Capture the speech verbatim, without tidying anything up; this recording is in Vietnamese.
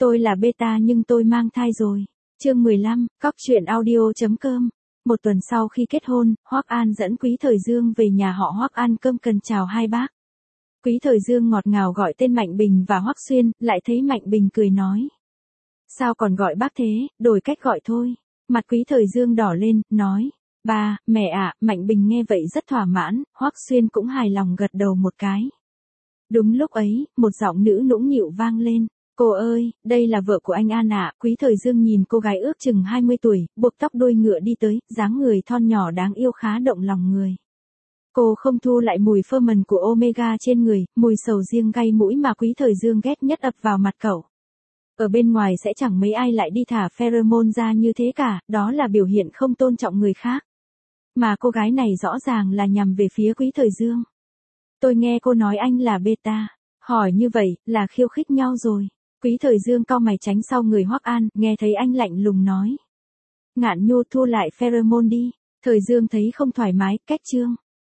Tôi là beta nhưng tôi mang thai rồi. Chương mười lăm, cóc truyện audio.com. Một tuần sau khi kết hôn, Hoắc An dẫn Quý Thời Dương về nhà họ Hoắc ăn cơm cần chào hai bác. Quý Thời Dương ngọt ngào gọi tên Mạnh Bình và Hoắc Xuyên, lại thấy Mạnh Bình cười nói. Sao còn gọi bác thế, đổi cách gọi thôi. Mặt Quý Thời Dương đỏ lên, nói. Ba, mẹ ạ, Mạnh Bình nghe vậy rất thỏa mãn, Hoắc Xuyên cũng hài lòng gật đầu một cái. Đúng lúc ấy, một giọng nữ nũng nịu vang lên. Cô ơi, đây là vợ của anh An ạ. Quý Thời Dương nhìn cô gái ước chừng hai mươi tuổi, buộc tóc đuôi ngựa đi tới, dáng người thon nhỏ đáng yêu khá động lòng người. Cô không thu lại mùi phơ mần của Omega trên người, mùi sầu riêng gây mũi mà Quý Thời Dương ghét nhất ập vào mặt cậu. Ở bên ngoài sẽ chẳng mấy ai lại đi thả pheromone ra như thế cả, đó là biểu hiện không tôn trọng người khác. Mà cô gái này rõ ràng là nhằm về phía Quý Thời Dương. Tôi nghe cô nói anh là beta, hỏi như vậy, là khiêu khích nhau rồi. Quý Thời Dương cau mày tránh sau người Hoắc An, nghe thấy anh lạnh lùng nói. Ngạn Nhu thu lại pheromone đi. Thời Dương thấy không thoải mái, cách trương.